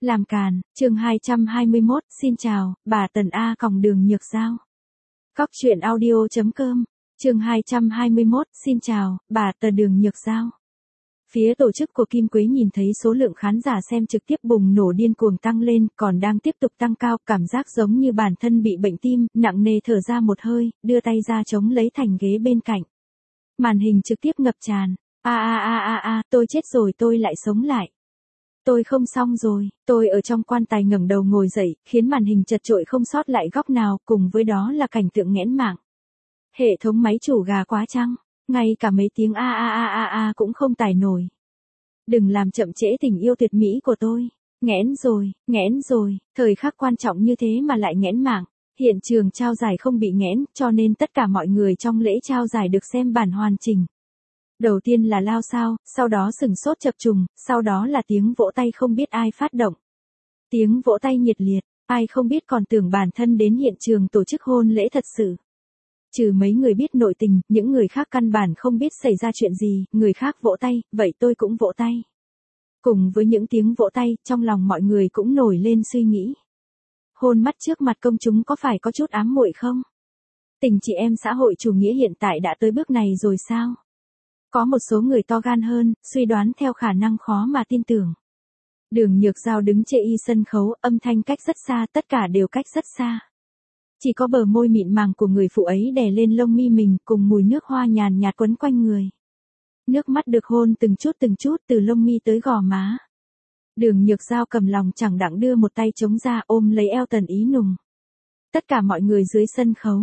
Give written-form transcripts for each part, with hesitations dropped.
Làm càn, chương 221, xin chào, bà Tần A còng Đường Nhược Giao. Cóc truyện audio.com, chương 221, xin chào, bà Tần Đường Nhược Giao. Phía tổ chức của Kim Quế nhìn thấy số lượng khán giả xem trực tiếp bùng nổ điên cuồng tăng lên, còn đang tiếp tục tăng cao, cảm giác giống như bản thân bị bệnh tim, nặng nề thở ra một hơi, đưa tay ra chống lấy thành ghế bên cạnh. Màn hình trực tiếp ngập tràn, tôi chết rồi, tôi lại sống lại. Tôi không xong rồi, tôi ở trong quan tài ngẩng đầu ngồi dậy, khiến màn hình chật chội không sót lại góc nào, cùng với đó là cảnh tượng nghẽn mạng. Hệ thống máy chủ gà quá chăng, ngay cả mấy tiếng cũng không tải nổi. Đừng làm chậm trễ tình yêu tuyệt mỹ của tôi. Nghẽn rồi, thời khắc quan trọng như thế mà lại nghẽn mạng. Hiện trường trao giải không bị nghẽn, cho nên tất cả mọi người trong lễ trao giải được xem bản hoàn chỉnh. Đầu tiên là lao sao, sau đó sửng sốt chập trùng, sau đó là tiếng vỗ tay không biết ai phát động. Tiếng vỗ tay nhiệt liệt, ai không biết còn tưởng bản thân đến hiện trường tổ chức hôn lễ thật sự. Trừ mấy người biết nội tình, những người khác căn bản không biết xảy ra chuyện gì, người khác vỗ tay, vậy tôi cũng vỗ tay. Cùng với những tiếng vỗ tay, trong lòng mọi người cũng nổi lên suy nghĩ. Hôn mắt trước mặt công chúng có phải có chút ám muội không? Tình chị em xã hội chủ nghĩa hiện tại đã tới bước này rồi sao? Có một số người to gan hơn, suy đoán theo khả năng khó mà tin tưởng. Đường Nhược Giao đứng chê y sân khấu, âm thanh cách rất xa, tất cả đều cách rất xa. Chỉ có bờ môi mịn màng của người phụ ấy đè lên lông mi mình, cùng mùi nước hoa nhàn nhạt quấn quanh người. Nước mắt được hôn từng chút từ lông mi tới gò má. Đường Nhược Giao cầm lòng chẳng đặng đưa một tay chống ra ôm lấy eo Tần Ý Nùng. Tất cả mọi người dưới sân khấu.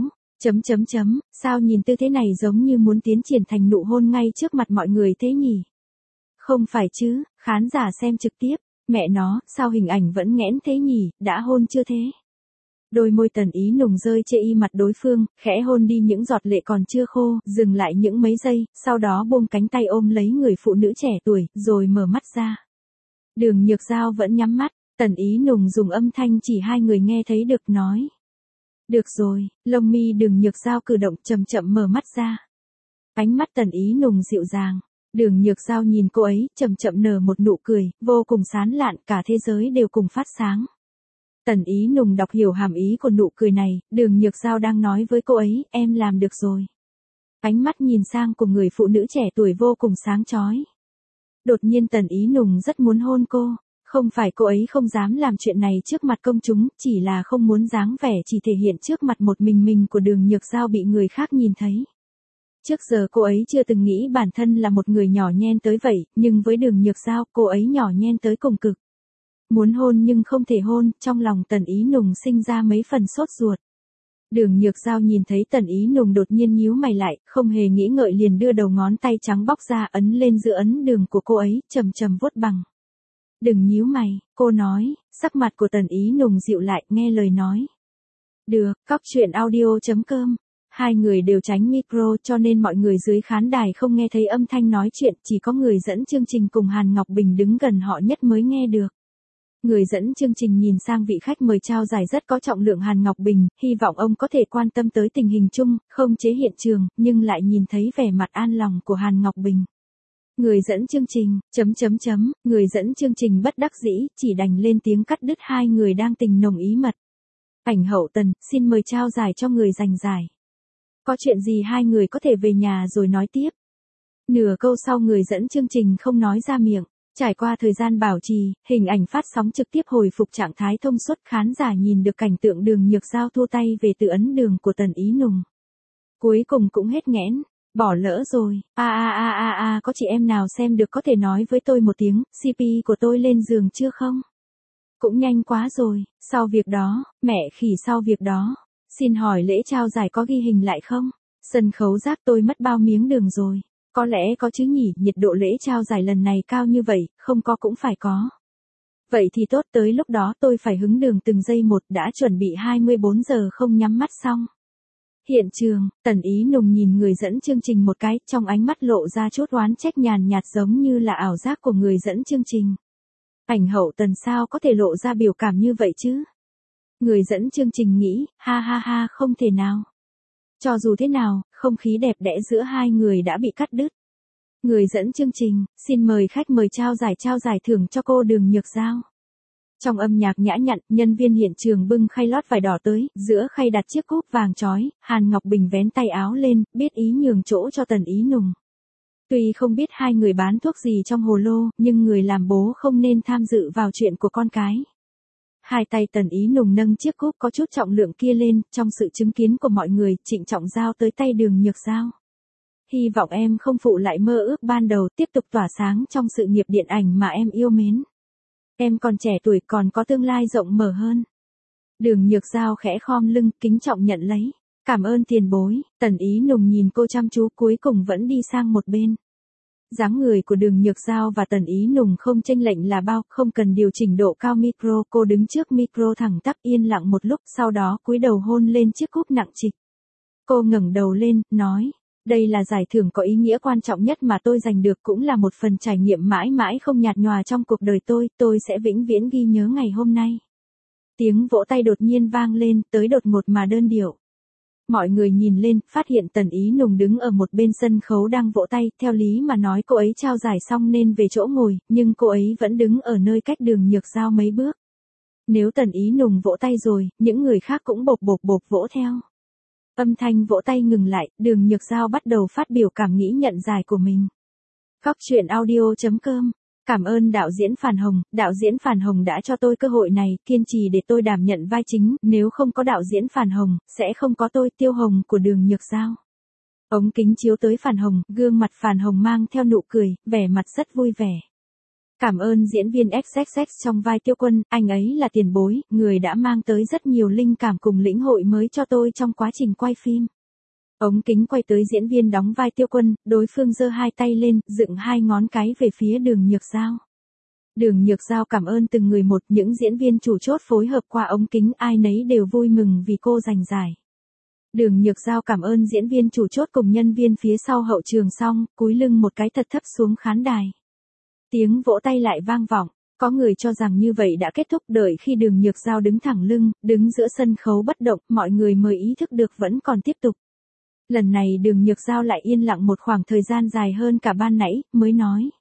Sao nhìn tư thế này giống như muốn tiến triển thành nụ hôn ngay trước mặt mọi người thế nhỉ? Không phải chứ, khán giả xem trực tiếp, mẹ nó, sao hình ảnh vẫn nghẽn thế nhỉ, đã hôn chưa thế? Đôi môi Tần Ý Nùng rơi chê y mặt đối phương, khẽ hôn đi những giọt lệ còn chưa khô, dừng lại những mấy giây, sau đó buông cánh tay ôm lấy người phụ nữ trẻ tuổi, rồi mở mắt ra. Đường Nhược Giao vẫn nhắm mắt, Tần Ý Nùng dùng âm thanh chỉ hai người nghe thấy được nói. Được rồi, lông mi Đường Nhược Giao cử động chậm chậm mở mắt ra. Ánh mắt Tần Ý Nùng dịu dàng. Đường Nhược Giao nhìn cô ấy, chậm chậm nở một nụ cười, vô cùng sán lạn, cả thế giới đều cùng phát sáng. Tần Ý Nùng đọc hiểu hàm ý của nụ cười này, Đường Nhược Giao đang nói với cô ấy, em làm được rồi. Ánh mắt nhìn sang của người phụ nữ trẻ tuổi vô cùng sáng chói. Đột nhiên Tần Ý Nùng rất muốn hôn cô. Không phải cô ấy không dám làm chuyện này trước mặt công chúng, chỉ là không muốn dáng vẻ chỉ thể hiện trước mặt một mình của Đường Nhược Giao bị người khác nhìn thấy. Trước giờ cô ấy chưa từng nghĩ bản thân là một người nhỏ nhen tới vậy, nhưng với Đường Nhược Giao, cô ấy nhỏ nhen tới cùng cực. Muốn hôn nhưng không thể hôn, trong lòng Tần Ý Nùng sinh ra mấy phần sốt ruột. Đường Nhược Giao nhìn thấy Tần Ý Nùng đột nhiên nhíu mày lại, không hề nghĩ ngợi liền đưa đầu ngón tay trắng bóc ra ấn lên giữa ấn đường của cô ấy, chậm chậm vuốt bằng. Đừng nhíu mày, cô nói, sắc mặt của Tần Ý Nùng dịu lại, nghe lời nói. Được, cóc truyện audio.com. Hai người đều tránh micro cho nên mọi người dưới khán đài không nghe thấy âm thanh nói chuyện, chỉ có người dẫn chương trình cùng Hàn Ngọc Bình đứng gần họ nhất mới nghe được. Người dẫn chương trình nhìn sang vị khách mời trao giải rất có trọng lượng Hàn Ngọc Bình, hy vọng ông có thể quan tâm tới tình hình chung, không chế hiện trường, nhưng lại nhìn thấy vẻ mặt an lòng của Hàn Ngọc Bình. Người dẫn chương trình, người dẫn chương trình bất đắc dĩ, chỉ đành lên tiếng cắt đứt hai người đang tình nồng ý mật. Ảnh hậu Tần, xin mời trao giải cho người giành giải. Có chuyện gì hai người có thể về nhà rồi nói tiếp. Nửa câu sau người dẫn chương trình không nói ra miệng. Trải qua thời gian bảo trì, hình ảnh phát sóng trực tiếp hồi phục trạng thái thông suốt, khán giả nhìn được cảnh tượng Đường Nhược Giao thua tay về từ ấn đường của Tần Ý Nùng. Cuối cùng cũng hết nghẽn. Bỏ lỡ rồi, có chị em nào xem được có thể nói với tôi một tiếng, CP của tôi lên giường chưa không? Cũng nhanh quá rồi, sau việc đó, mẹ khỉ sau việc đó, xin hỏi lễ trao giải có ghi hình lại không? Sân khấu rác tôi mất bao miếng đường rồi, có lẽ có chứ nhỉ, nhiệt độ lễ trao giải lần này cao như vậy, không có cũng phải có. Vậy thì tốt, tới lúc đó tôi phải hứng đường từng giây một, đã chuẩn bị 24 giờ không nhắm mắt xong. Hiện trường, Tần Ý Nùng nhìn người dẫn chương trình một cái, trong ánh mắt lộ ra chút oán trách nhàn nhạt giống như là ảo giác của người dẫn chương trình. Ảnh hậu Tần sao có thể lộ ra biểu cảm như vậy chứ? Người dẫn chương trình nghĩ, ha, không thể nào. Cho dù thế nào, không khí đẹp đẽ giữa hai người đã bị cắt đứt. Người dẫn chương trình, xin mời khách mời trao giải thưởng cho cô Đường Nhược Giao. Trong âm nhạc nhã nhặn, nhân viên hiện trường bưng khay lót vải đỏ tới, giữa khay đặt chiếc cúp vàng chói, Hàn Ngọc Bình vén tay áo lên, biết ý nhường chỗ cho Tần Ý Nùng. Tuy không biết hai người bán thuốc gì trong hồ lô, nhưng người làm bố không nên tham dự vào chuyện của con cái. Hai tay Tần Ý Nùng nâng chiếc cúp có chút trọng lượng kia lên, trong sự chứng kiến của mọi người, trịnh trọng giao tới tay Đường Nhược Giao. Hy vọng em không phụ lại mơ ước ban đầu, tiếp tục tỏa sáng trong sự nghiệp điện ảnh mà em yêu mến. Em còn trẻ tuổi, còn có tương lai rộng mở hơn. Đường Nhược Giao khẽ khom lưng, kính trọng nhận lấy. Cảm ơn tiền bối. Tần Ý Nùng nhìn cô chăm chú, cuối cùng vẫn đi sang một bên. Dáng người của Đường Nhược Giao và Tần Ý Nùng không chênh lệch là bao, không cần điều chỉnh độ cao micro, cô đứng trước micro thẳng tắp yên lặng một lúc, sau đó cúi đầu hôn lên chiếc cúp nặng trịch. Cô ngẩng đầu lên, nói, đây là giải thưởng có ý nghĩa quan trọng nhất mà tôi giành được, cũng là một phần trải nghiệm mãi mãi không nhạt nhòa trong cuộc đời tôi sẽ vĩnh viễn ghi nhớ ngày hôm nay. Tiếng vỗ tay đột nhiên vang lên, tới đột ngột mà đơn điệu. Mọi người nhìn lên, phát hiện Tần Ý Nùng đứng ở một bên sân khấu đang vỗ tay, theo lý mà nói cô ấy trao giải xong nên về chỗ ngồi, nhưng cô ấy vẫn đứng ở nơi cách Đường Nhược Giao mấy bước. Nếu Tần Ý Nùng vỗ tay rồi, những người khác cũng bộp bộp bộp vỗ theo. Âm thanh vỗ tay ngừng lại, Đường Nhược Giao bắt đầu phát biểu cảm nghĩ nhận giải của mình. Góc truyện audio.com. Cảm ơn đạo diễn Phàn Hồng đã cho tôi cơ hội này, kiên trì để tôi đảm nhận vai chính, nếu không có đạo diễn Phàn Hồng, sẽ không có tôi, Tiêu Hồng của Đường Nhược Giao. Ống kính chiếu tới Phàn Hồng, gương mặt Phàn Hồng mang theo nụ cười, vẻ mặt rất vui vẻ. Cảm ơn diễn viên XXX trong vai Tiêu Quân, anh ấy là tiền bối, người đã mang tới rất nhiều linh cảm cùng lĩnh hội mới cho tôi trong quá trình quay phim. Ống kính quay tới diễn viên đóng vai Tiêu Quân, đối phương giơ hai tay lên, dựng hai ngón cái về phía Đường Nhược Giao. Đường Nhược Giao cảm ơn từng người một, những diễn viên chủ chốt phối hợp qua ống kính, ai nấy đều vui mừng vì cô giành giải. Đường Nhược Giao cảm ơn diễn viên chủ chốt cùng nhân viên phía sau hậu trường xong, cúi lưng một cái thật thấp xuống khán đài. Tiếng vỗ tay lại vang vọng, có người cho rằng như vậy đã kết thúc, đợi khi Đường Nhược Giao đứng thẳng lưng, đứng giữa sân khấu bất động, mọi người mới ý thức được vẫn còn tiếp tục. Lần này Đường Nhược Giao lại yên lặng một khoảng thời gian dài hơn cả ban nãy, mới nói.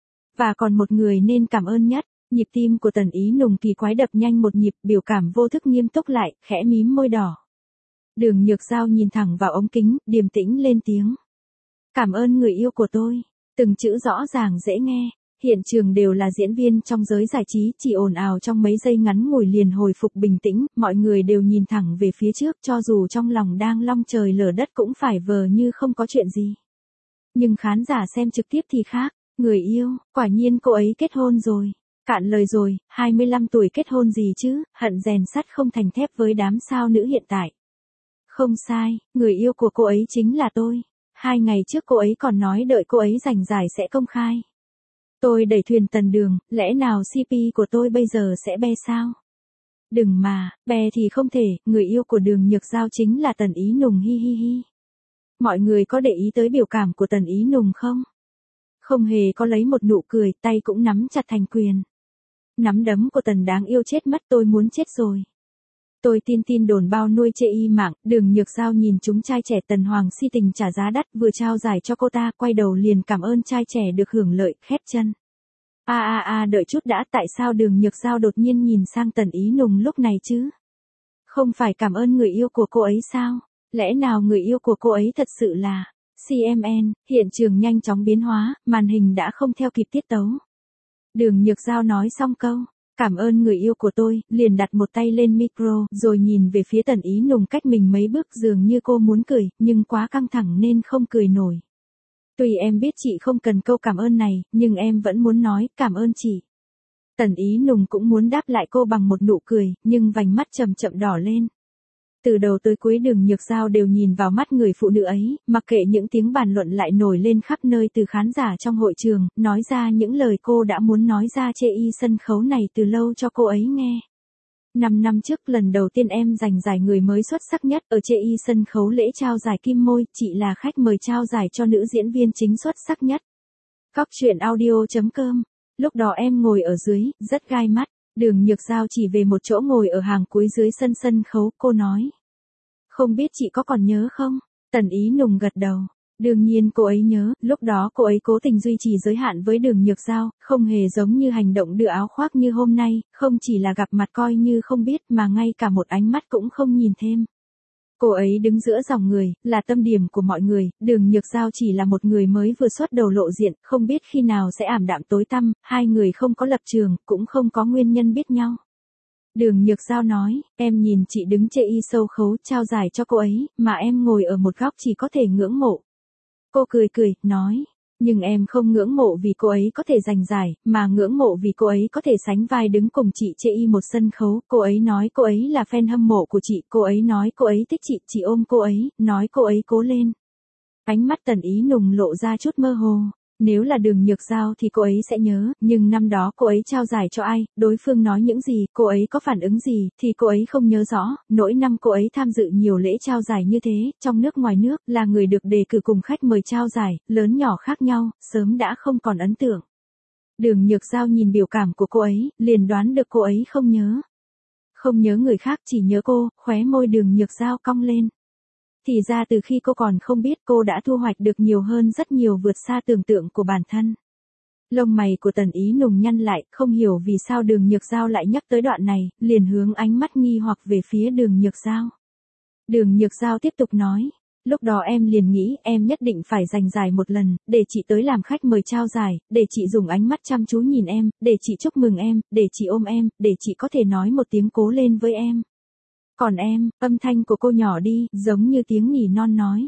Và còn một người nên cảm ơn nhất. Nhịp tim của Tần Ý Nùng kỳ quái đập nhanh một nhịp, biểu cảm vô thức nghiêm túc lại, khẽ mím môi đỏ. Đường Nhược Giao nhìn thẳng vào ống kính, điềm tĩnh lên tiếng. Cảm ơn người yêu của tôi. Từng chữ rõ ràng dễ nghe. Hiện trường đều là diễn viên trong giới giải trí, chỉ ồn ào trong mấy giây ngắn ngủi liền hồi phục bình tĩnh, mọi người đều nhìn thẳng về phía trước, cho dù trong lòng đang long trời lở đất cũng phải vờ như không có chuyện gì. Nhưng khán giả xem trực tiếp thì khác, người yêu, quả nhiên cô ấy kết hôn rồi. Cạn lời rồi, 25 tuổi kết hôn gì chứ, hận rèn sắt không thành thép với đám sao nữ hiện tại. Không sai, người yêu của cô ấy chính là tôi. 2 ngày trước cô ấy còn nói đợi cô ấy giành giải sẽ công khai. Tôi đẩy thuyền Tần Đường, lẽ nào CP của tôi bây giờ sẽ be sao? Đừng mà, be thì không thể, người yêu của Đường Nhược Giao chính là Tần Ý Nùng, hi hi hi. Mọi người có để ý tới biểu cảm của Tần Ý Nùng không? Không hề có lấy một nụ cười, tay cũng nắm chặt thành quyền. Nắm đấm của Tần đáng yêu chết mất, tôi muốn chết rồi. Tôi tin đồn bao nuôi chê y mạng, Đường Nhược Giao nhìn chúng trai trẻ Tần Hoàng si tình trả giá đắt, vừa trao giải cho cô ta, quay đầu liền cảm ơn trai trẻ được hưởng lợi, khép chân. Đợi chút đã, tại sao Đường Nhược Giao đột nhiên nhìn sang Tần Ý Nùng lúc này chứ? Không phải cảm ơn người yêu của cô ấy sao? Lẽ nào người yêu của cô ấy thật sự là CMN? Hiện trường nhanh chóng biến hóa, màn hình đã không theo kịp tiết tấu. Đường Nhược Giao nói xong câu cảm ơn người yêu của tôi, liền đặt một tay lên micro, rồi nhìn về phía Tần Ý Nùng cách mình mấy bước, dường như cô muốn cười, nhưng quá căng thẳng nên không cười nổi. Tuy em biết chị không cần câu cảm ơn này, nhưng em vẫn muốn nói, cảm ơn chị. Tần Ý Nùng cũng muốn đáp lại cô bằng một nụ cười, nhưng vành mắt chậm chậm đỏ lên. Từ đầu tới cuối Đường Nhược Giao đều nhìn vào mắt người phụ nữ ấy, mặc kệ những tiếng bàn luận lại nổi lên khắp nơi từ khán giả trong hội trường, nói ra những lời cô đã muốn nói ra chê y sân khấu này từ lâu cho cô ấy nghe. 5 năm trước lần đầu tiên em giành giải người mới xuất sắc nhất ở chê y sân khấu lễ trao giải Kim Môi, chị là khách mời trao giải cho nữ diễn viên chính xuất sắc nhất. Góc truyện audio.com. Lúc đó em ngồi ở dưới, rất gai mắt. Đường Nhược Giao chỉ về một chỗ ngồi ở hàng cuối dưới sân khấu, cô nói. Không biết chị có còn nhớ không? Tần Ý Nùng gật đầu. Đương nhiên cô ấy nhớ, lúc đó cô ấy cố tình duy trì giới hạn với Đường Nhược Giao, không hề giống như hành động đưa áo khoác như hôm nay, không chỉ là gặp mặt coi như không biết mà ngay cả một ánh mắt cũng không nhìn thêm. Cô ấy đứng giữa dòng người, là tâm điểm của mọi người, Đường Nhược Giao chỉ là một người mới vừa xuất đầu lộ diện, không biết khi nào sẽ ảm đạm tối tăm, hai người không có lập trường, cũng không có nguyên nhân biết nhau. Đường Nhược Giao nói, em nhìn chị đứng chê y sâu khấu trao giải cho cô ấy, mà em ngồi ở một góc chỉ có thể ngưỡng mộ. Cô cười cười, nói, nhưng em không ngưỡng mộ vì cô ấy có thể giành giải, mà ngưỡng mộ vì cô ấy có thể sánh vai đứng cùng chị chê y một sân khấu. Cô ấy nói cô ấy là fan hâm mộ của chị, cô ấy nói cô ấy thích chị ôm cô ấy, nói cô ấy cố lên. Ánh mắt Tần Ý Nùng lộ ra chút mơ hồ. Nếu là Đường Nhược Giao thì cô ấy sẽ nhớ, nhưng năm đó cô ấy trao giải cho ai, đối phương nói những gì, cô ấy có phản ứng gì, thì cô ấy không nhớ rõ, nỗi năm cô ấy tham dự nhiều lễ trao giải như thế, trong nước ngoài nước, là người được đề cử cùng khách mời trao giải, lớn nhỏ khác nhau, sớm đã không còn ấn tượng. Đường Nhược Giao nhìn biểu cảm của cô ấy, liền đoán được cô ấy không nhớ. Không nhớ người khác, chỉ nhớ cô, khóe môi Đường Nhược Giao cong lên. Thì ra từ khi cô còn không biết cô đã thu hoạch được nhiều hơn rất nhiều vượt xa tưởng tượng của bản thân. Lông mày của Tần Ý Nùng nhăn lại, không hiểu vì sao Đường Nhược Giao lại nhắc tới đoạn này, liền hướng ánh mắt nghi hoặc về phía Đường Nhược Giao. Đường Nhược Giao tiếp tục nói, lúc đó em liền nghĩ em nhất định phải giành giải một lần, để chị tới làm khách mời trao giải, để chị dùng ánh mắt chăm chú nhìn em, để chị chúc mừng em, để chị ôm em, để chị có thể nói một tiếng cố lên với em. Còn em, âm thanh của cô nhỏ đi, giống như tiếng nỉ non nói.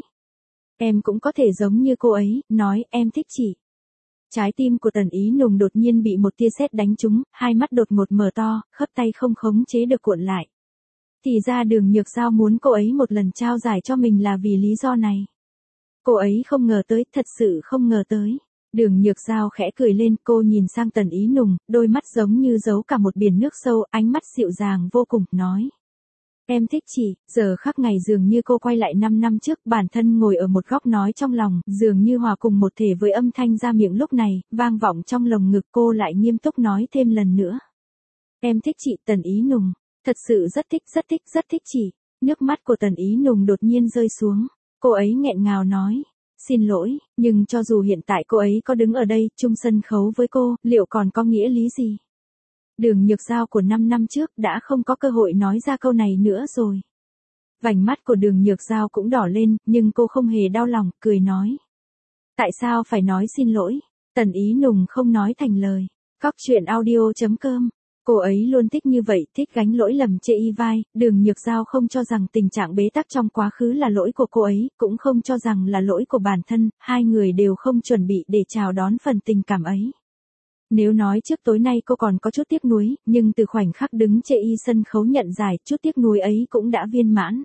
Em cũng có thể giống như cô ấy, nói em thích chị. Trái tim của Tần Ý Nùng đột nhiên bị một tia sét đánh trúng, hai mắt đột ngột mở to, khớp tay không khống chế được cuộn lại. Thì ra Đường Nhược Giao muốn cô ấy một lần trao giải cho mình là vì lý do này. Cô ấy không ngờ tới, thật sự không ngờ tới. Đường Nhược Giao khẽ cười lên, cô nhìn sang Tần Ý Nùng, đôi mắt giống như giấu cả một biển nước sâu, ánh mắt dịu dàng vô cùng, nói. Em thích chị, giờ khắc ngày dường như cô quay lại 5 năm trước, bản thân ngồi ở một góc nói trong lòng, dường như hòa cùng một thể với âm thanh ra miệng lúc này, vang vọng trong lồng ngực cô lại nghiêm túc nói thêm lần nữa. Em thích chị, Tần Ý Nùng, thật sự rất thích chị. Nước mắt của Tần Ý Nùng đột nhiên rơi xuống, cô ấy nghẹn ngào nói. Xin lỗi, nhưng cho dù hiện tại cô ấy có đứng ở đây, chung sân khấu với cô, liệu còn có nghĩa lý gì? Đường Nhược Giao của 5 năm trước đã không có cơ hội nói ra câu này nữa rồi. Vành mắt của Đường Nhược Giao cũng đỏ lên, nhưng cô không hề đau lòng, cười nói. Tại sao phải nói xin lỗi? Tần Ý Nùng không nói thành lời. Cóc truyện audio.com. Cô ấy luôn thích như vậy, thích gánh lỗi lầm chê y vai. Đường Nhược Giao không cho rằng tình trạng bế tắc trong quá khứ là lỗi của cô ấy, cũng không cho rằng là lỗi của bản thân, hai người đều không chuẩn bị để chào đón phần tình cảm ấy. Nếu nói trước tối nay cô còn có chút tiếc nuối, nhưng từ khoảnh khắc đứng chê y sân khấu nhận giải, chút tiếc nuối ấy cũng đã viên mãn.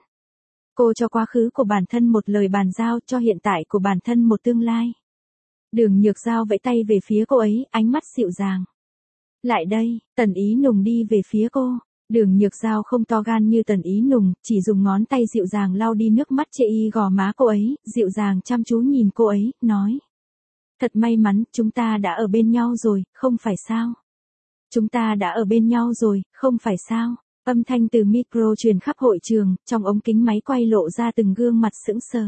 Cô cho quá khứ của bản thân một lời bàn giao, cho hiện tại của bản thân một tương lai. Đường Nhược Giao vẫy tay về phía cô ấy, ánh mắt dịu dàng. Lại đây, Tần Ý Nùng đi về phía cô. Đường Nhược Giao không to gan như Tần Ý Nùng, chỉ dùng ngón tay dịu dàng lau đi nước mắt chê y gò má cô ấy, dịu dàng chăm chú nhìn cô ấy, nói. Thật may mắn, chúng ta đã ở bên nhau rồi, không phải sao? Chúng ta đã ở bên nhau rồi, không phải sao? Âm thanh từ micro truyền khắp hội trường, trong ống kính máy quay lộ ra từng gương mặt sững sờ.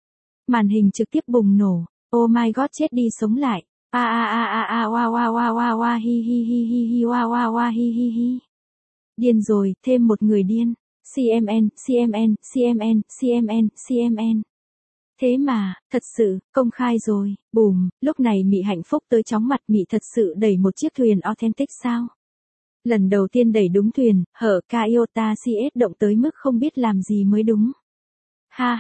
Màn hình trực tiếp bùng nổ. Oh my god, chết đi sống lại. Wa hi hi hi hi hi wa hi hi hi. Điên rồi, thêm một người điên. CMN. Thế mà, thật sự, công khai rồi, bùm, lúc này Mị hạnh phúc tới chóng mặt. Mị thật sự đẩy một chiếc thuyền authentic sao? Lần đầu tiên đẩy đúng thuyền, hở Iota CS động tới mức không biết làm gì mới đúng. Ha.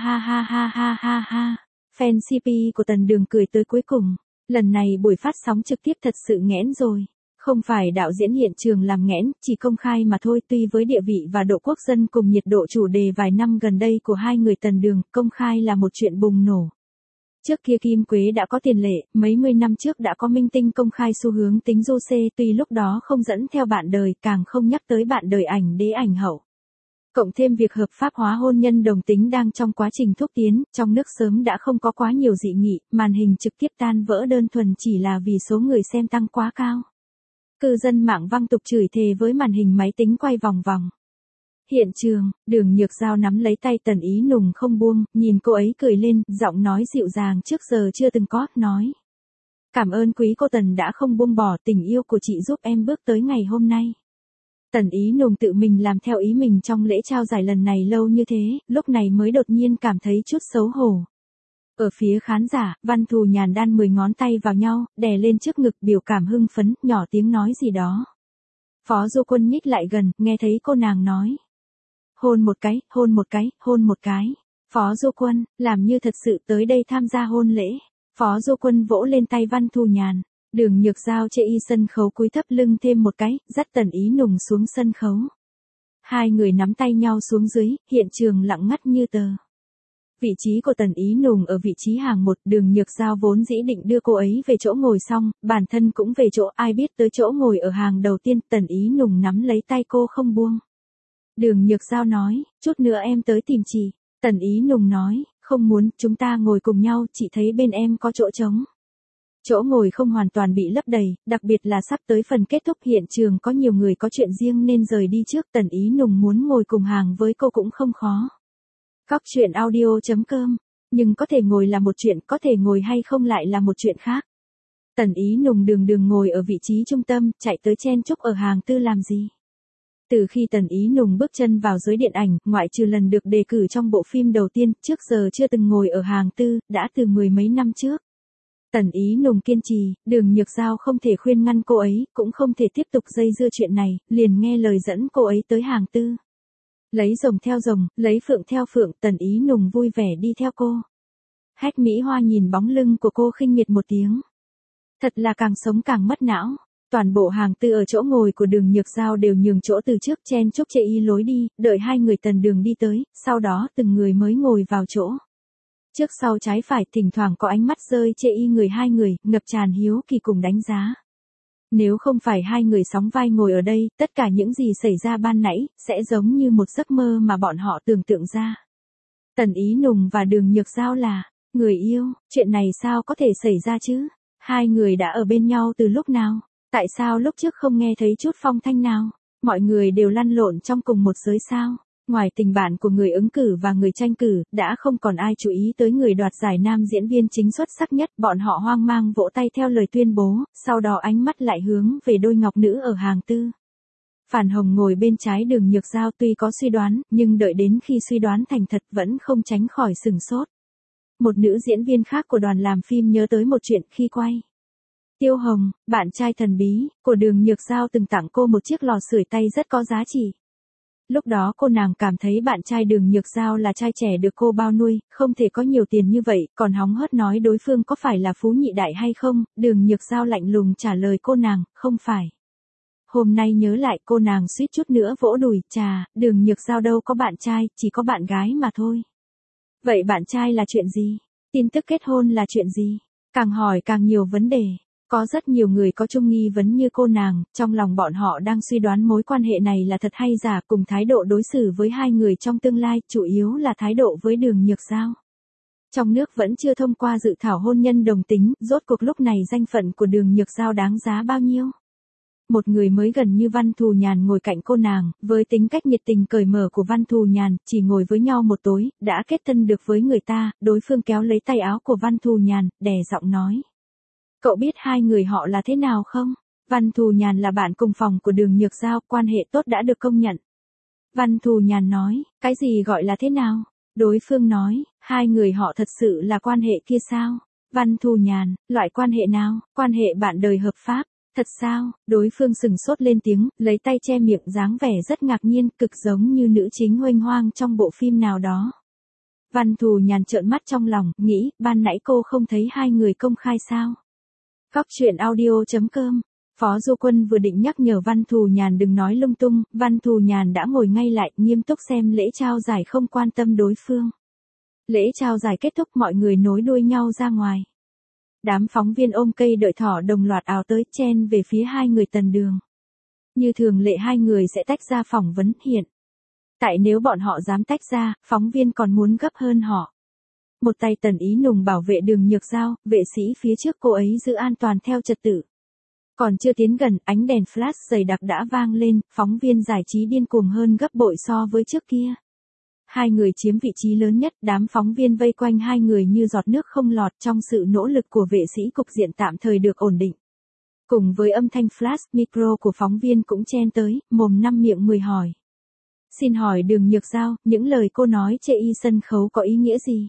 Fan CP của Tần Đường cười tới cuối cùng. Lần này buổi phát sóng trực tiếp thật sự nghẽn rồi. Không phải đạo diễn hiện trường làm nghẽn, chỉ công khai mà thôi. Tuy với địa vị và độ quốc dân cùng nhiệt độ chủ đề vài năm gần đây của hai người Tần Đường, công khai là một chuyện bùng nổ. Trước kia Kim Quế đã có tiền lệ, mấy mươi năm trước đã có minh tinh công khai xu hướng tính du xê, tuy lúc đó không dẫn theo bạn đời, càng không nhắc tới bạn đời ảnh đế ảnh hậu. Cộng thêm việc hợp pháp hóa hôn nhân đồng tính đang trong quá trình thúc tiến, trong nước sớm đã không có quá nhiều dị nghị, màn hình trực tiếp tan vỡ đơn thuần chỉ là vì số người xem tăng quá cao. Cư dân mạng văng tục chửi thề với màn hình máy tính quay vòng vòng. Hiện trường, Đường Nhược Giao nắm lấy tay Tần Ý Nùng không buông, nhìn cô ấy cười lên, giọng nói dịu dàng trước giờ chưa từng có, nói. Cảm ơn quý cô Tần đã không buông bỏ tình yêu của chị giúp em bước tới ngày hôm nay. Tần Ý Nùng tự mình làm theo ý mình trong lễ trao giải lần này lâu như thế, lúc này mới đột nhiên cảm thấy chút xấu hổ. Ở phía khán giả, Văn Thù Nhàn đan 10 ngón tay vào nhau, đè lên trước ngực biểu cảm hưng phấn, nhỏ tiếng nói gì đó. Phó Du Quân nhích lại gần, nghe thấy cô nàng nói. Hôn một cái, hôn một cái, hôn một cái. Phó Du Quân, làm như thật sự tới đây tham gia hôn lễ. Phó Du Quân vỗ lên tay Văn Thù Nhàn. Đường Nhược Giao chê y sân khấu cúi thấp lưng thêm một cái, dắt Tần Ý Nùng xuống sân khấu. Hai người nắm tay nhau xuống dưới, hiện trường lặng ngắt như tờ. Vị trí của Tần Ý Nùng ở vị trí hàng 1, Đường Nhược Giao vốn dĩ định đưa cô ấy về chỗ ngồi xong, bản thân cũng về chỗ, ai biết tới chỗ ngồi ở hàng đầu tiên, Tần Ý Nùng nắm lấy tay cô không buông. Đường Nhược Giao nói, chút nữa em tới tìm chị. Tần Ý Nùng nói, không muốn, chúng ta ngồi cùng nhau, chị thấy bên em có chỗ trống. Chỗ ngồi không hoàn toàn bị lấp đầy, đặc biệt là sắp tới phần kết thúc hiện trường có nhiều người có chuyện riêng nên rời đi trước. Tần Ý Nùng muốn ngồi cùng hàng với cô cũng không khó. Cóc truyện audio.com, nhưng có thể ngồi là một chuyện, có thể ngồi hay không lại là một chuyện khác. Tần Ý Nùng đường ngồi ở vị trí trung tâm, chạy tới chen chúc ở hàng tư làm gì. Từ khi Tần Ý Nùng bước chân vào giới điện ảnh, ngoại trừ lần được đề cử trong bộ phim đầu tiên, trước giờ chưa từng ngồi ở hàng tư, đã từ 10 mấy năm trước. Tần Ý Nùng kiên trì, Đường Nhược Giao không thể khuyên ngăn cô ấy, cũng không thể tiếp tục dây dưa chuyện này, liền nghe lời dẫn cô ấy tới hàng tư. Lấy rồng theo rồng, lấy phượng theo phượng, Tần Ý Nùng vui vẻ đi theo cô. Hách Mỹ Hoa nhìn bóng lưng của cô khinh miệt một tiếng. Thật là càng sống càng mất não. Toàn bộ hàng tư ở chỗ ngồi của Đường Nhược Giao đều nhường chỗ từ trước chen chúc chê y lối đi, đợi hai người Tần Đường đi tới, sau đó từng người mới ngồi vào chỗ. Trước sau trái phải thỉnh thoảng có ánh mắt rơi chê y người hai người, ngập tràn hiếu kỳ cùng đánh giá. Nếu không phải hai người sóng vai ngồi ở đây, tất cả những gì xảy ra ban nãy, sẽ giống như một giấc mơ mà bọn họ tưởng tượng ra. Tần Ý Nùng và Đường Nhược Giao là người yêu, chuyện này sao có thể xảy ra chứ? Hai người đã ở bên nhau từ lúc nào? Tại sao lúc trước không nghe thấy chút phong thanh nào? Mọi người đều lăn lộn trong cùng một giới sao? Ngoài tình bạn của người ứng cử và người tranh cử, đã không còn ai chú ý tới người đoạt giải nam diễn viên chính xuất sắc nhất. Bọn họ hoang mang vỗ tay theo lời tuyên bố, sau đó ánh mắt lại hướng về đôi ngọc nữ ở hàng tư. Phản Hồng ngồi bên trái Đường Nhược Giao tuy có suy đoán, nhưng đợi đến khi suy đoán thành thật vẫn không tránh khỏi sừng sốt. Một nữ diễn viên khác của đoàn làm phim nhớ tới một chuyện khi quay. Tiêu Hồng, bạn trai thần bí, của Đường Nhược Giao từng tặng cô một chiếc lò sưởi tay rất có giá trị. Lúc đó cô nàng cảm thấy bạn trai Đường Nhược Giao là trai trẻ được cô bao nuôi, không thể có nhiều tiền như vậy, còn hóng hớt nói đối phương có phải là phú nhị đại hay không, Đường Nhược Giao lạnh lùng trả lời cô nàng, không phải. Hôm nay nhớ lại cô nàng suýt chút nữa vỗ đùi, chà, Đường Nhược Giao đâu có bạn trai, chỉ có bạn gái mà thôi. Vậy bạn trai là chuyện gì? Tin tức kết hôn là chuyện gì? Càng hỏi càng nhiều vấn đề. Có rất nhiều người có chung nghi vấn như cô nàng, trong lòng bọn họ đang suy đoán mối quan hệ này là thật hay giả cùng thái độ đối xử với hai người trong tương lai, chủ yếu là thái độ với Đường Nhược Giao. Trong nước vẫn chưa thông qua dự thảo hôn nhân đồng tính, rốt cuộc lúc này danh phận của Đường Nhược Giao đáng giá bao nhiêu? Một người mới gần như Văn Thù Nhàn ngồi cạnh cô nàng, với tính cách nhiệt tình cởi mở của Văn Thù Nhàn, chỉ ngồi với nhau một tối, đã kết thân được với người ta, đối phương kéo lấy tay áo của Văn Thù Nhàn, đè giọng nói. Cậu biết hai người họ là thế nào không? Văn Thù Nhàn là bạn cùng phòng của Đường Nhược Giao, quan hệ tốt đã được công nhận. Văn Thù Nhàn nói, cái gì gọi là thế nào? Đối phương nói, hai người họ thật sự là quan hệ kia sao? Văn Thù Nhàn, loại quan hệ nào? Quan hệ bạn đời hợp pháp. Thật sao? Đối phương sừng sốt lên tiếng, lấy tay che miệng dáng vẻ rất ngạc nhiên, cực giống như nữ chính huênh hoang trong bộ phim nào đó. Văn Thù Nhàn trợn mắt trong lòng, nghĩ, ban nãy cô không thấy hai người công khai sao? Cóc truyện audio.com. Phó Du Quân vừa định nhắc nhở Văn Thù Nhàn đừng nói lung tung, Văn Thù Nhàn đã ngồi ngay lại, nghiêm túc xem lễ trao giải không quan tâm đối phương. Lễ trao giải kết thúc mọi người nối đuôi nhau ra ngoài. Đám phóng viên ôm cây đợi thỏ đồng loạt ào tới chen về phía hai người Tần Đường. Như thường lệ hai người sẽ tách ra phỏng vấn hiện. Tại nếu bọn họ dám tách ra, phóng viên còn muốn gấp hơn họ. Một tay Tần Ý Nùng bảo vệ Đường Nhược Giao, vệ sĩ phía trước cô ấy giữ an toàn theo trật tự. Còn chưa tiến gần, ánh đèn flash dày đặc đã vang lên, phóng viên giải trí điên cuồng hơn gấp bội so với trước kia. Hai người chiếm vị trí lớn nhất, đám phóng viên vây quanh hai người như giọt nước không lọt trong sự nỗ lực của vệ sĩ cục diện tạm thời được ổn định. Cùng với âm thanh flash, micro của phóng viên cũng chen tới, mồm năm miệng mười hỏi. Xin hỏi Đường Nhược Giao, những lời cô nói chê y sân khấu có ý nghĩa gì?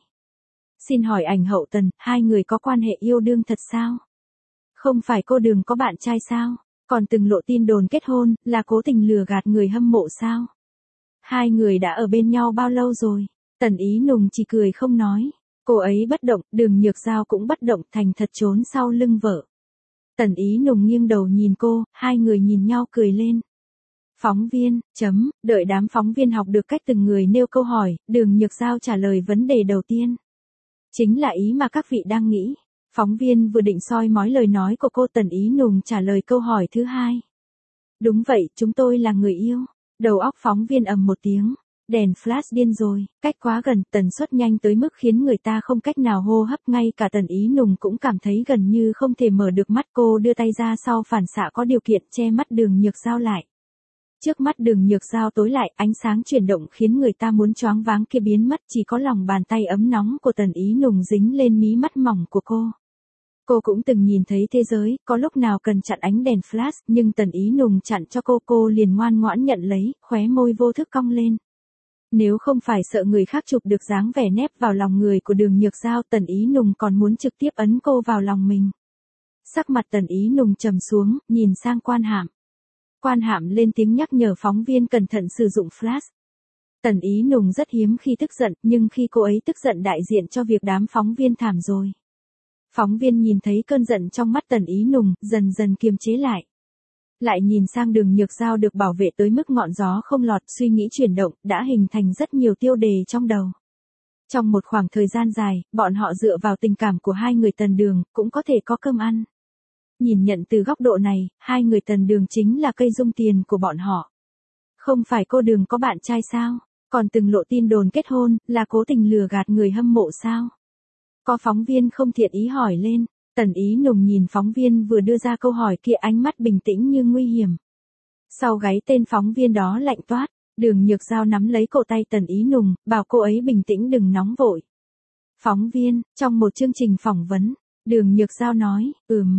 Xin hỏi ảnh hậu Tần, hai người có quan hệ yêu đương thật sao? Không phải cô Đường có bạn trai sao? Còn từng lộ tin đồn kết hôn, là cố tình lừa gạt người hâm mộ sao? Hai người đã ở bên nhau bao lâu rồi? Tần Ý Nùng chỉ cười không nói. Cô ấy bất động, Đường Nhược Giao cũng bất động, thành thật trốn sau lưng vợ. Tần Ý Nùng nghiêng đầu nhìn cô, hai người nhìn nhau cười lên. Phóng viên, đợi đám phóng viên học được cách từng người nêu câu hỏi, Đường Nhược Giao trả lời vấn đề đầu tiên. Chính là ý mà các vị đang nghĩ. Phóng viên vừa định soi mói lời nói của cô, Tần Ý Nùng trả lời câu hỏi thứ hai. Đúng vậy, chúng tôi là người yêu. Đầu óc phóng viên ầm một tiếng. Đèn flash điên rồi, cách quá gần, tần suất nhanh tới mức khiến người ta không cách nào hô hấp, ngay cả Tần Ý Nùng cũng cảm thấy gần như không thể mở được mắt. Cô đưa tay ra sau phản xạ có điều kiện che mắt Đường Nhược Giao lại. Trước mắt Đường Nhược Giao tối lại, ánh sáng chuyển động khiến người ta muốn choáng váng kia biến mất, chỉ có lòng bàn tay ấm nóng của Tần Ý Nùng dính lên mí mắt mỏng của cô. Cô cũng từng nhìn thấy thế giới, có lúc nào cần chặn ánh đèn flash, nhưng Tần Ý Nùng chặn cho cô liền ngoan ngoãn nhận lấy, khóe môi vô thức cong lên. Nếu không phải sợ người khác chụp được dáng vẻ nép vào lòng người của Đường Nhược Giao, Tần Ý Nùng còn muốn trực tiếp ấn cô vào lòng mình. Sắc mặt Tần Ý Nùng trầm xuống, nhìn sang Quan Hạm. Quan Hạm lên tiếng nhắc nhở phóng viên cẩn thận sử dụng flash. Tần Ý Nùng rất hiếm khi tức giận, nhưng khi cô ấy tức giận đại diện cho việc đám phóng viên thảm rồi. Phóng viên nhìn thấy cơn giận trong mắt Tần Ý Nùng, dần dần kiềm chế lại. Lại nhìn sang Đường Nhược Giao được bảo vệ tới mức ngọn gió không lọt, suy nghĩ chuyển động, đã hình thành rất nhiều tiêu đề trong đầu. Trong một khoảng thời gian dài, bọn họ dựa vào tình cảm của hai người Tần Đường, cũng có thể có cơm ăn. Nhìn nhận từ góc độ này, hai người Tần Đường chính là cây dung tiền của bọn họ. Không phải cô Đường có bạn trai sao? Còn từng lộ tin đồn kết hôn, là cố tình lừa gạt người hâm mộ sao? Có phóng viên không thiện ý hỏi lên. Tần Ý Nùng nhìn phóng viên vừa đưa ra câu hỏi kia, ánh mắt bình tĩnh như nguy hiểm. Sau gáy tên phóng viên đó lạnh toát, Đường Nhược Giao nắm lấy cổ tay Tần Ý Nùng, bảo cô ấy bình tĩnh đừng nóng vội. Phóng viên, trong một chương trình phỏng vấn, Đường Nhược Giao nói,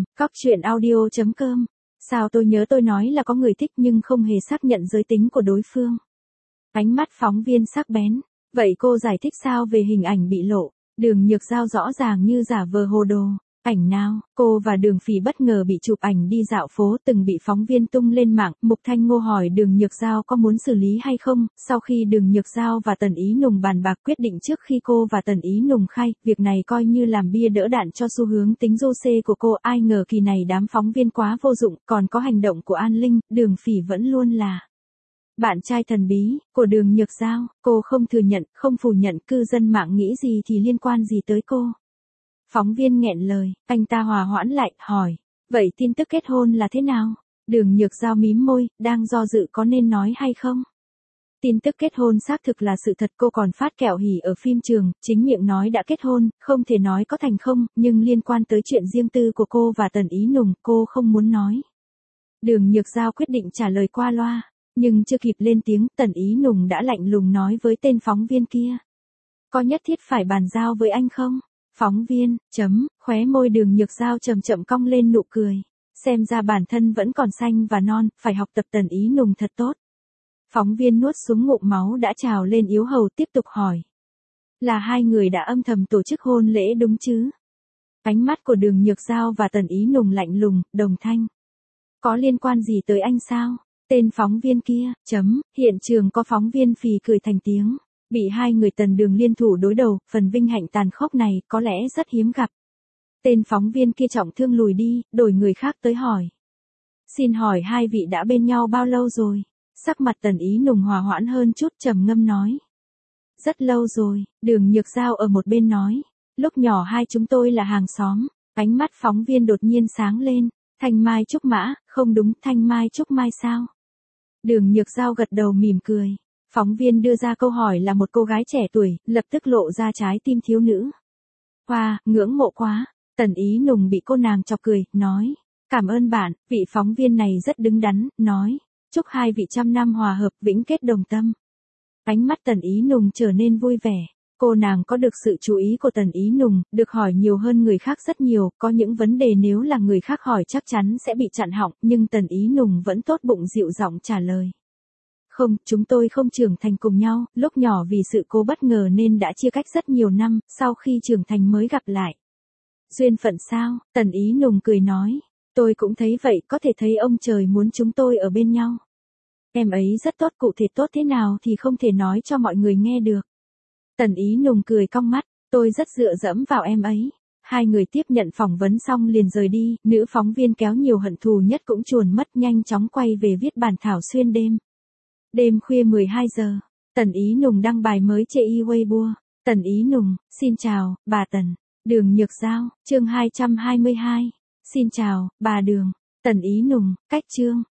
coctruyện.audio.com. Sao tôi nhớ tôi nói là có người thích nhưng không hề xác nhận giới tính của đối phương. Ánh mắt phóng viên sắc bén. Vậy cô giải thích sao về hình ảnh bị lộ? Đường Nhược Giao rõ ràng như giả vờ hồ đồ. Ảnh nào? Cô và Đường Phỉ bất ngờ bị chụp ảnh đi dạo phố, từng bị phóng viên tung lên mạng. Mục Thanh Ngô hỏi Đường Nhược Giao có muốn xử lý hay không. Sau khi Đường Nhược Giao và Tần Ý Nùng bàn bạc quyết định trước khi cô và Tần Ý Nùng khai, việc này coi như làm bia đỡ đạn cho xu hướng tính rô xê của cô. Ai ngờ kỳ này đám phóng viên quá vô dụng, còn có hành động của An Linh, Đường Phỉ vẫn luôn là bạn trai thần bí của Đường Nhược Giao. Cô không thừa nhận, không phủ nhận, cư dân mạng nghĩ gì thì liên quan gì tới cô. Phóng viên nghẹn lời, anh ta hòa hoãn lại, hỏi, vậy tin tức kết hôn là thế nào? Đường Nhược Giao mím môi, đang do dự có nên nói hay không? Tin tức kết hôn xác thực là sự thật, cô còn phát kẹo hỉ ở phim trường, chính miệng nói đã kết hôn, không thể nói có thành không, nhưng liên quan tới chuyện riêng tư của cô và Tần Ý Nùng, cô không muốn nói. Đường Nhược Giao quyết định trả lời qua loa, nhưng chưa kịp lên tiếng, Tần Ý Nùng đã lạnh lùng nói với tên phóng viên kia. Có nhất thiết phải bàn giao với anh không? Phóng viên, khóe môi Đường Nhược Giao chậm chậm cong lên nụ cười. Xem ra bản thân vẫn còn xanh và non, phải học tập Tần Ý Nùng thật tốt. Phóng viên nuốt xuống ngụm máu đã trào lên yếu hầu, tiếp tục hỏi. Là hai người đã âm thầm tổ chức hôn lễ đúng chứ? Ánh mắt của Đường Nhược Giao và Tần Ý Nùng lạnh lùng, đồng thanh. Có liên quan gì tới anh sao? Tên phóng viên kia, hiện trường có phóng viên phì cười thành tiếng. Bị hai người Tần Đường liên thủ đối đầu, phần vinh hạnh tàn khốc này có lẽ rất hiếm gặp. Tên phóng viên kia trọng thương lùi đi, đổi người khác tới hỏi. Xin hỏi hai vị đã bên nhau bao lâu rồi? Sắc mặt Tần Ý Nùng hòa hoãn hơn chút, trầm ngâm nói. Rất lâu rồi, Đường Nhược Giao ở một bên nói. Lúc nhỏ hai chúng tôi là hàng xóm. Ánh mắt phóng viên đột nhiên sáng lên. Thanh Mai Trúc Mã, không đúng, Thanh Mai Trúc Mai sao? Đường Nhược Giao gật đầu mỉm cười. Phóng viên đưa ra câu hỏi là một cô gái trẻ tuổi, lập tức lộ ra trái tim thiếu nữ. Wow, ngưỡng mộ quá. Tần Ý Nùng bị cô nàng chọc cười, nói. Cảm ơn bạn, vị phóng viên này rất đứng đắn, nói. Chúc hai vị trăm năm hòa hợp vĩnh kết đồng tâm. Ánh mắt Tần Ý Nùng trở nên vui vẻ. Cô nàng có được sự chú ý của Tần Ý Nùng, được hỏi nhiều hơn người khác rất nhiều, có những vấn đề nếu là người khác hỏi chắc chắn sẽ bị chặn họng, nhưng Tần Ý Nùng vẫn tốt bụng dịu giọng trả lời. Không, chúng tôi không trưởng thành cùng nhau, lúc nhỏ vì sự cố bất ngờ nên đã chia cách rất nhiều năm, sau khi trưởng thành mới gặp lại. Duyên phận sao? Tần Ý Nùng cười nói. Tôi cũng thấy vậy, có thể thấy ông trời muốn chúng tôi ở bên nhau. Em ấy rất tốt, cụ thể tốt thế nào thì không thể nói cho mọi người nghe được. Tần Ý Nùng cười cong mắt, tôi rất dựa dẫm vào em ấy. Hai người tiếp nhận phỏng vấn xong liền rời đi, nữ phóng viên kéo nhiều hận thù nhất cũng chuồn mất nhanh chóng quay về viết bản thảo xuyên đêm. Đêm khuya 12 giờ, Tần Ý Nùng đăng bài mới trên Weibo. Tần Ý Nùng, xin chào, bà Tần. Đường Nhược Giao, chương 222. Xin chào, bà Đường. Tần Ý Nùng, cách chương.